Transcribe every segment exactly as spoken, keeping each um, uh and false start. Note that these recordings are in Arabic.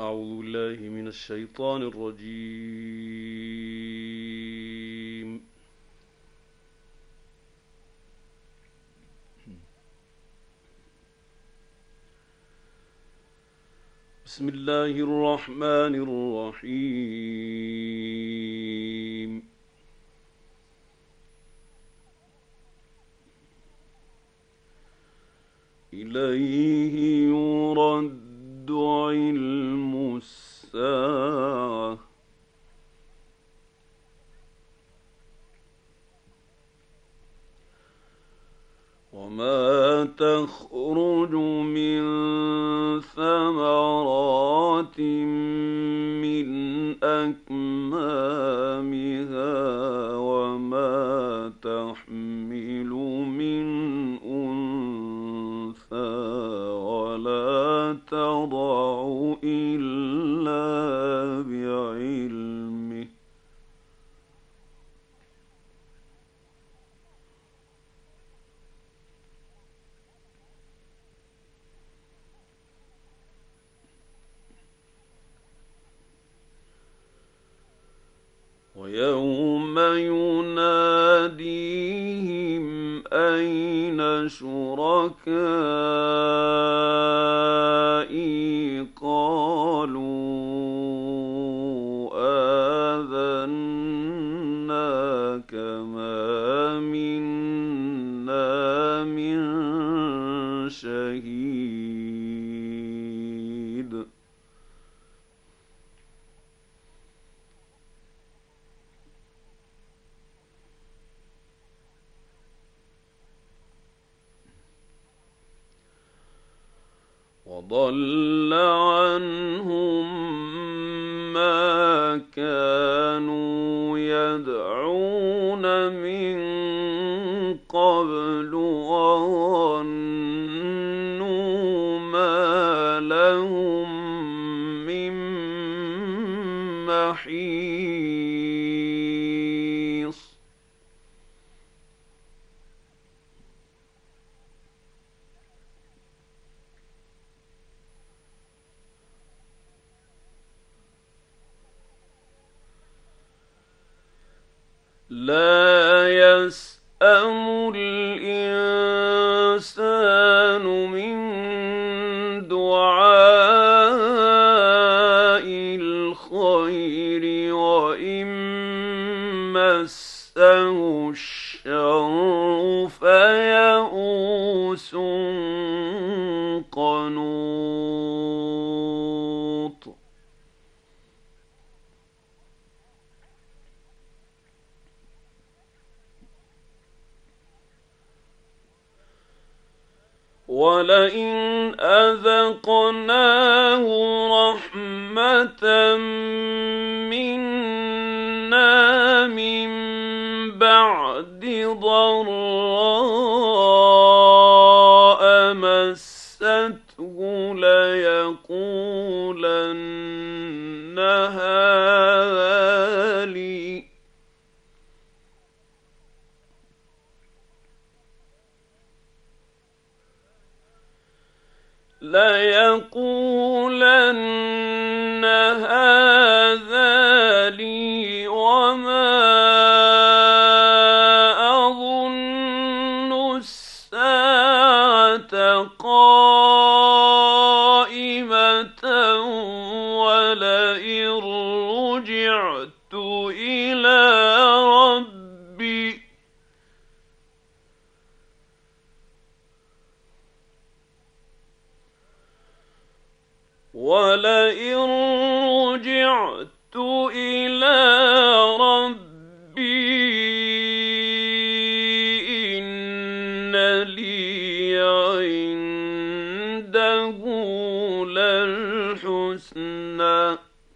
أعوذ بالله من الشيطان الرجيم. بسم الله الرحمن الرحيم. إليه يرد علم الساعة وما تخرج من ثمرات من أكمامها وما تحمل من أنثى ولا تضع إلا بعلمه ويوم يناديهم أين شركائي قالوا آذناك ما منا من شهيد وضل عنهم ما كانوا يدعون من قبل وظنوا ما لهم من محيص لا يسأم الإنسان من دعاء الخير وإن مسه الشر فيئوس قنوط ولئن أذقناه رحمة منا من بعد ضراء مسته ليقولن هذا لي ليقولن هذا لي وما أظن الساعة قائمة ولئن رجعت إلى ربي ولئن رجعت إلى ربي إن لي عنده للحسنى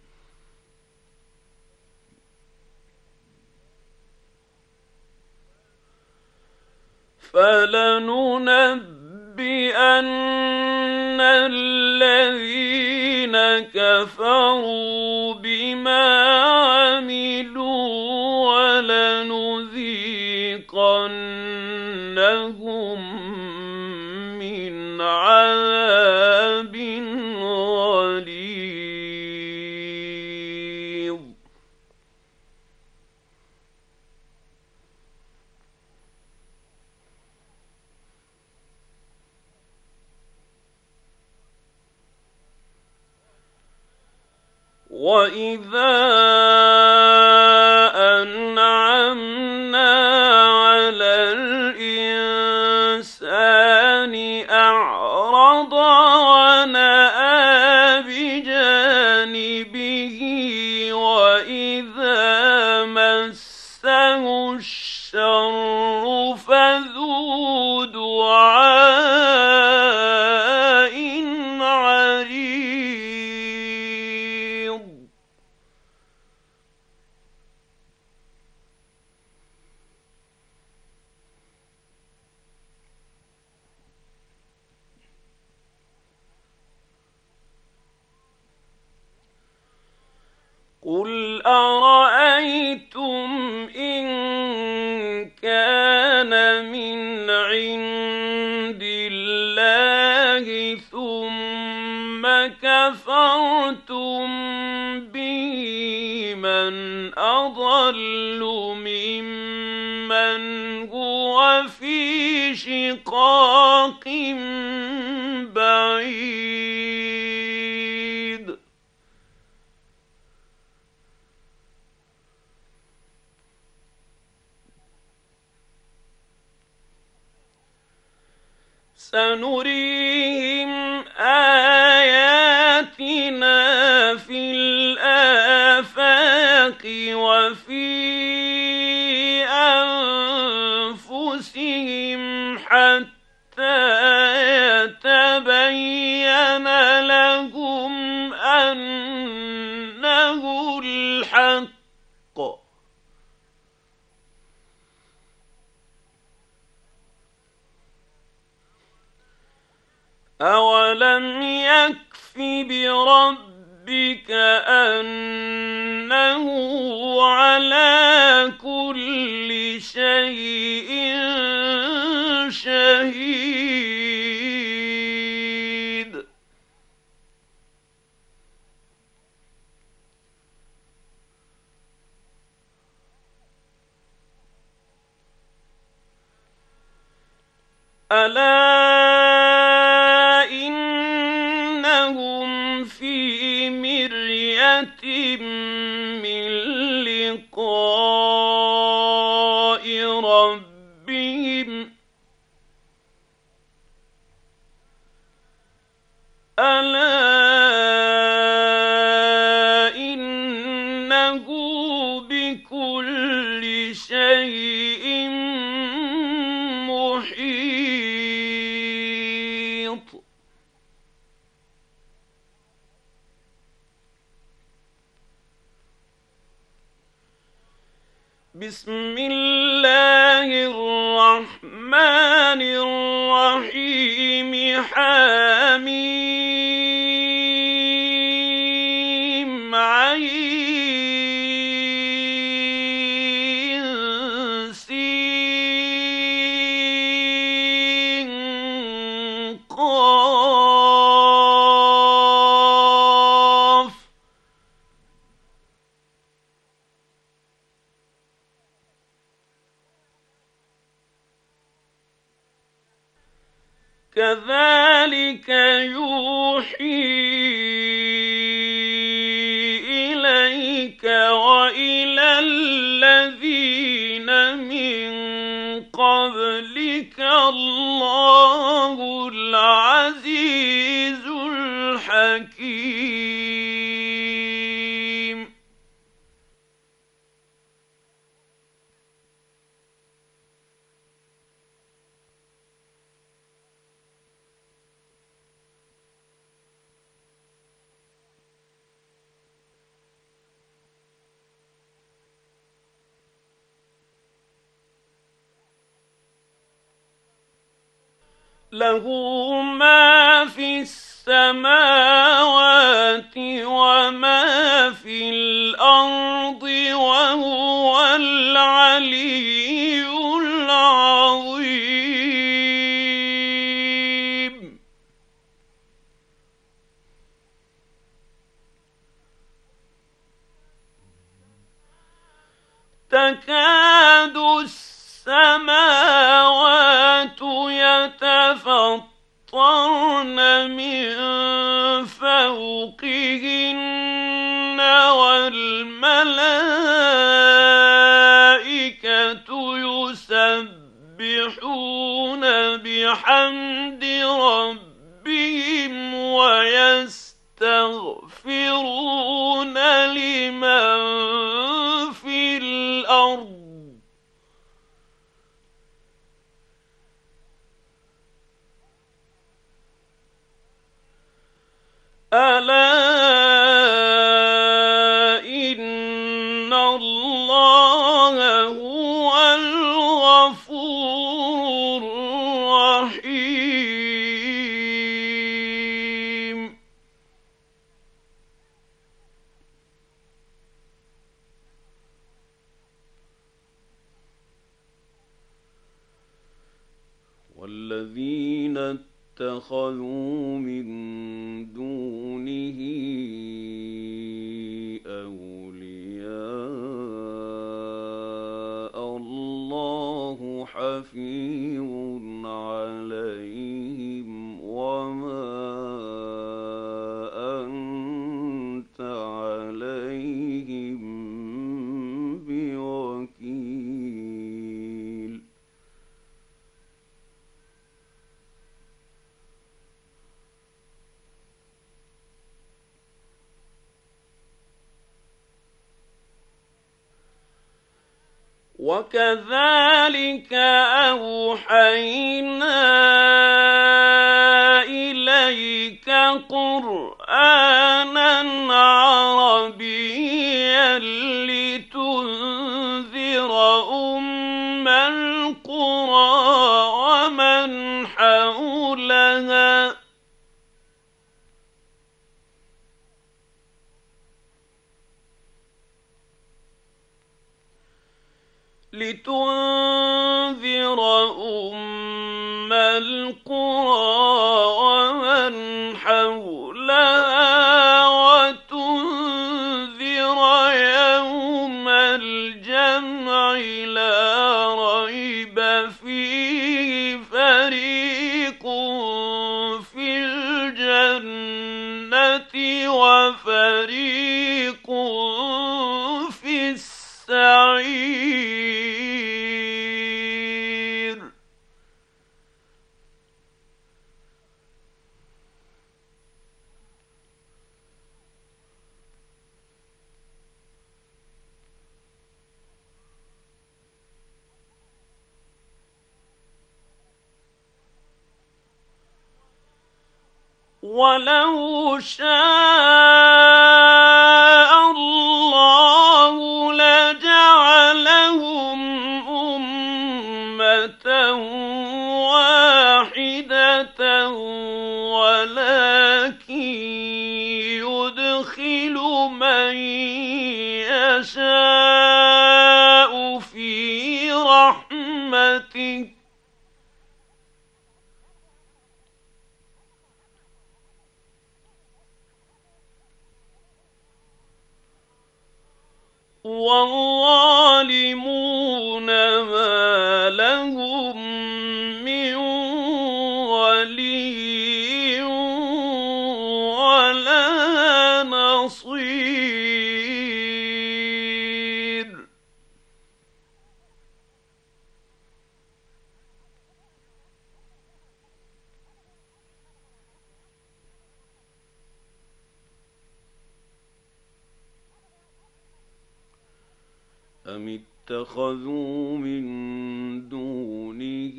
فلننبئن الذين كفروا بما عملوا ولنذيقنهم من عذاب غليظ وَإِذَا أَنْعَمْنَا عَلَى الْإِنسَانِ أَعْرَضَ وَنَأَىٰ بِجَانِبِهِ وَإِذَا مَسَّهُ الشَّرُّ فَذُو دُعَاءٍ عَرِيضٍ قُلْ أَرَأَيْتُمْ إِن كَانَ مِنْ عِندِ اللَّهِ ثُمَّ كَفَرْتُم بِهِ مَنْ أَضَلُّ مِمَّنْ هُوَ فِي شِقَاقٍ بَعِيدٍ سَنُرِيهِمْ آيَاتِنَا فِي الْآفَاقِ وَفِي أَنفُسِهِمْ حَتَّىٰ يَتَبَيَّنَ لَهُمْ أَنَّهُ الْحَقُّ ۗ أَوَلَمْ يَكْفِ بِرَبِّكَ أَنَّهُ عَلَىٰ كُلِّ شَيْءٍ شَهِيدٌ أَلَا إِنَّهُمْ فِي مِرْيَةٍ مِّن لِّقَاءِ رَبِّهِمْ أَلَا إِنَّهُ بِكُلِّ شَيْءٍ مُحِيطٌ بسم الله الرحمن الرحيم حميم عين سين قاف كَذَٰلِكَ يُوحِي إِلَيْكَ وَإِلَى الَّذِينَ مِن قَبْلِكَ اللَّهُ الْعَزِيزُ الْحَكِيمُ لَهُ مَا فِي السَّمَاوَاتِ وَمَا فِي الْأَرْضِ وَهُوَ الْعَلِيُّ الْعَظِيمُ تَكَادُ السَّمَاوَاتُ يَتَفَطَّرْنَ مِن فَوْقِهِنَّ يستغفرون لمن في الأرض ألا إن الله هو الغفور الرحيم والذين اتخذوا من دونه أولياء الله حفيظ عليهم وما أنت عليهم بوكيل وكذلك أوحينا إليك قرآنا عربيا لتنذر أم القرى ومن حولها لتنذر أم القرى ومن حولها وتنذر يوم الجمع لا ريب فيه فريق في الجنة وفريق في السعير ولو شاء الله لجعلهم أمة واحدة ولكن يدخل من يشاء في رحمته والظالمون ما لهم من ولي ولا نصير أم اتخذوا من دونه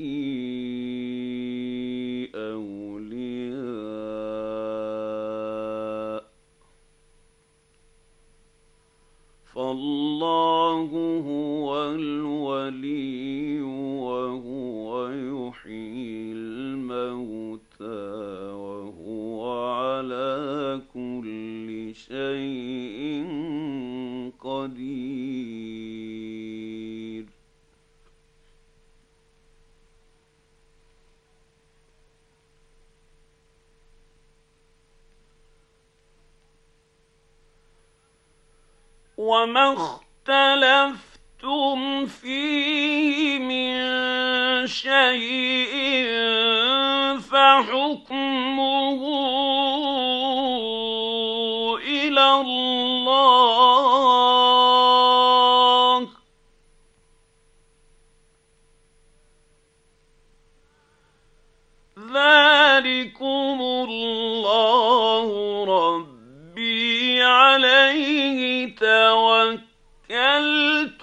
أولياء فالله هو الولي وهو يحيي الموتى وهو على كل شيء قدير وما اختلفتم فيه من شيء فحكمه إلى الله ذلكم الله ربي ربي عليه توكلت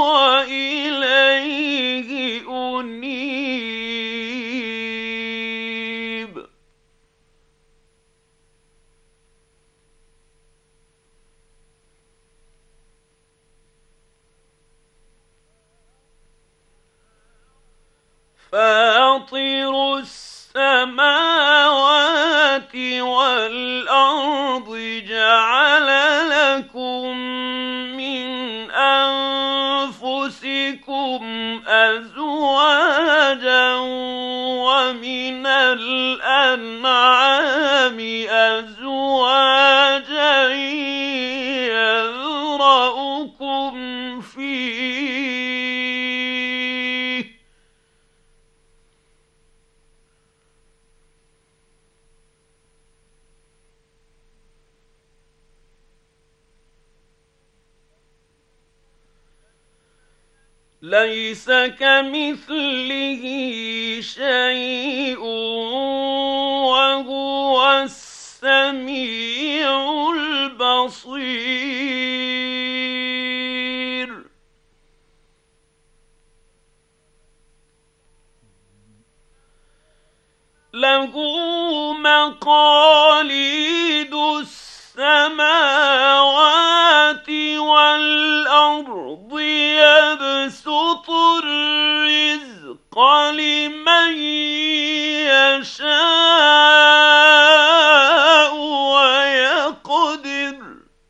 وإليه أنيب. فاطر السماوات والأرض جعل لكم من أنفسكم أزواجا ومن الأنعام أزواجا يذرأكم فيه ليس كمثله شيء وهو السميع البصير. له مقاليد السماوات والأرض يبسط الرزق لمن يشاء ويقدر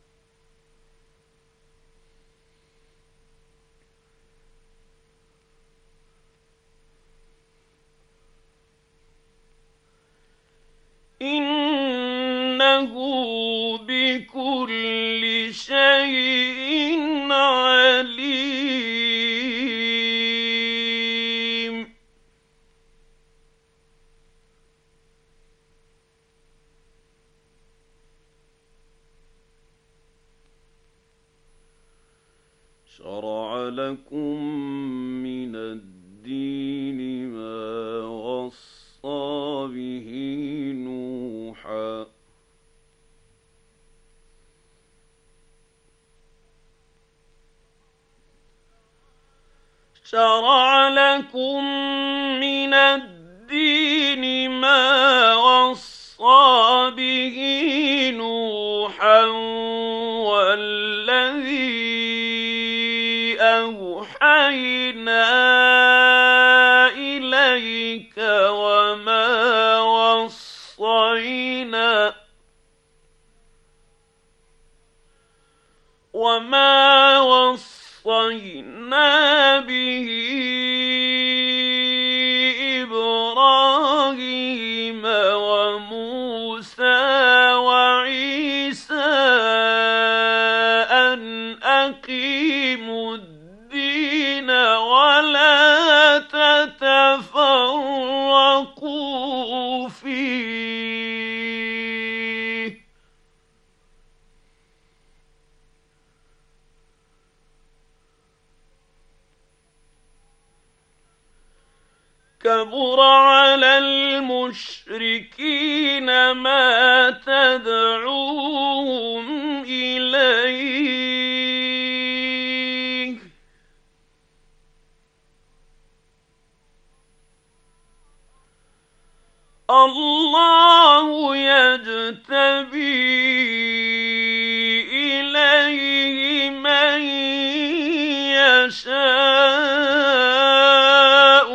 إنه بكل شيء عليم. شرع لكم من الدين ما وصى به نوحا شرع لكم من الدين ما وصى به نوحا والذي أوحينا إليك وما وصينا وما وصينا به إبراهيم وموسى وعيسى أن أقيموا الدين ولا تتفرقوا فيه كبر على المشركين ما تدعوهم إليه الله يجتبي إليه من يشاء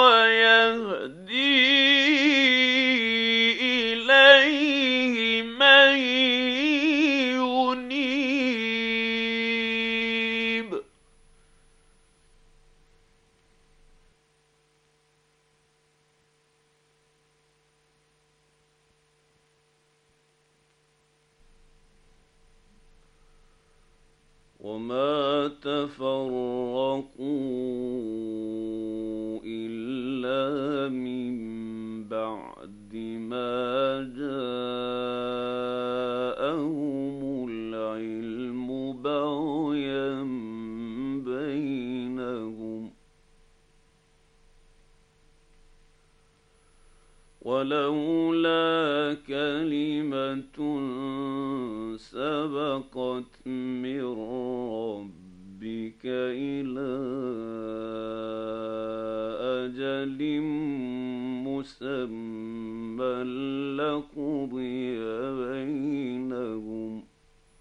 ويهدي إليه من ينيب وما تفرقوا إلا من بعد ما جاءهم العلم بغيا بينهم ولولا كلمة سبقت من ربك إلى أجل مسمى لقضي بينهم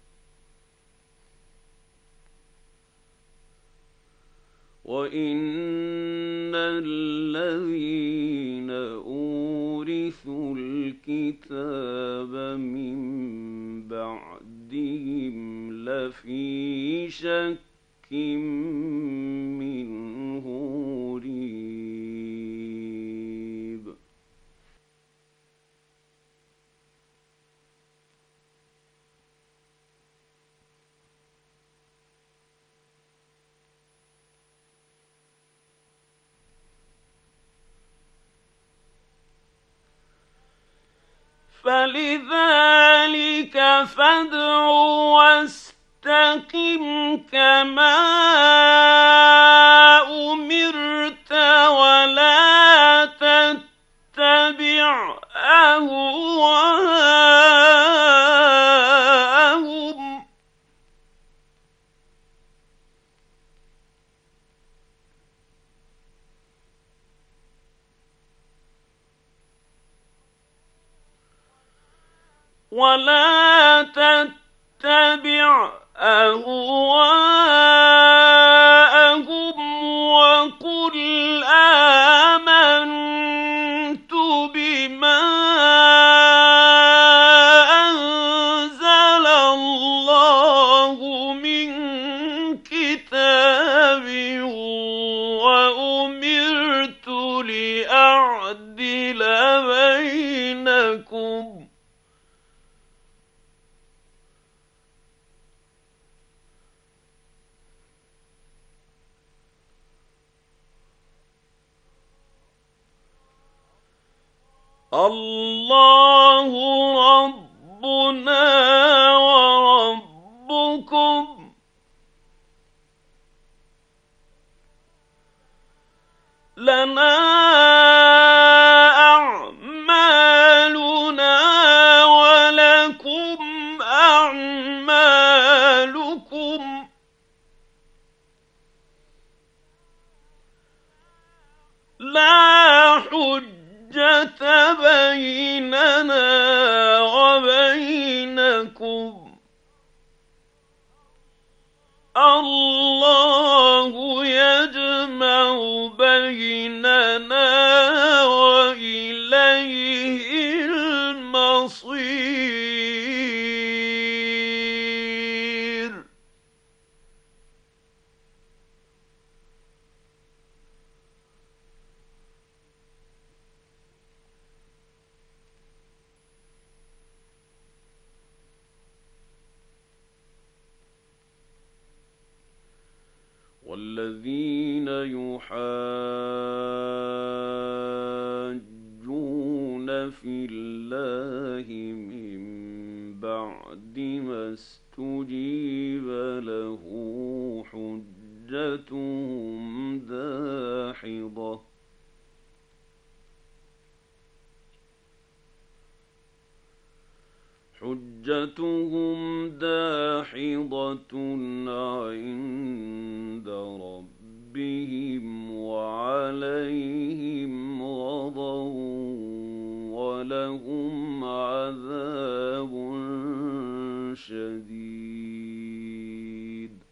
وإن الذين أورثوا الكتاب من بعدهم لفي شك منه مريب. فلذلك فادع واستقم كما أمرت ولا تتبع أهواءهم ولا تتبع أهواءهم وقل آمنت بما أنزل الله من كتاب وأمرت لأعدل بينكم الله ربنا وربكم لنا أعمالنا ولكم أعمالكم لا حجة بيننا وبينكم الله يجمع بيننا وإليه المصير. والذين يحاجون في الله من بعد ما استجيب له حجتهم داحضة حجتهم داحضة عند ربهم وعليهم غضب ولهم عذاب شديد.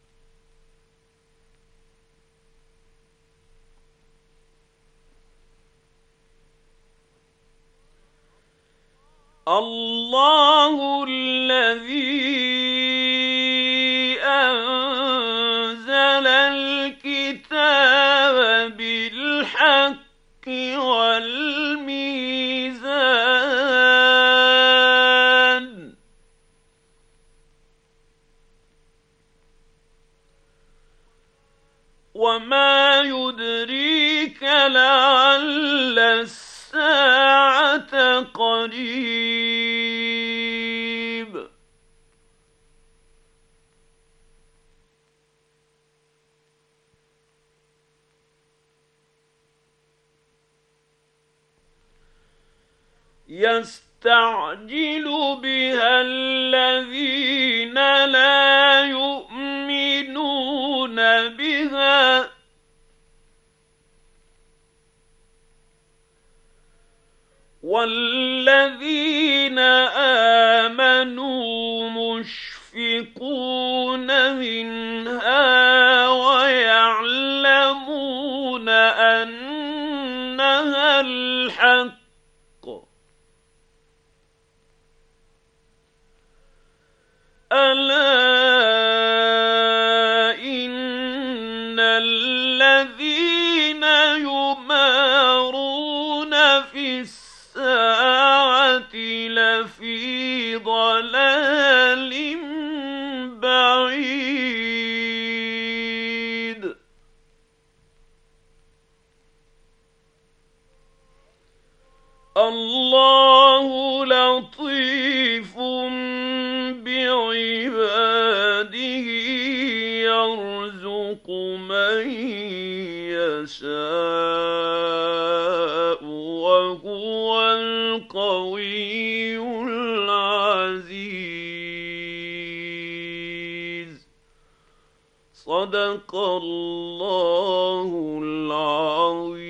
الله الذي أنزل الكتاب بالحق والميزان وما يدريك لعل الساعة قريب. يستطيع يستعجل بها الذين لا يؤمنون بها والذين آمنوا مشفقون منها ويعلمون أنها الحق ألا إن الذين يمارون في الساعة لفي ضلال بعيد الله لطيف بعباده يرزق من يشاء وهو القوي العزيز. صدق الله العظيم.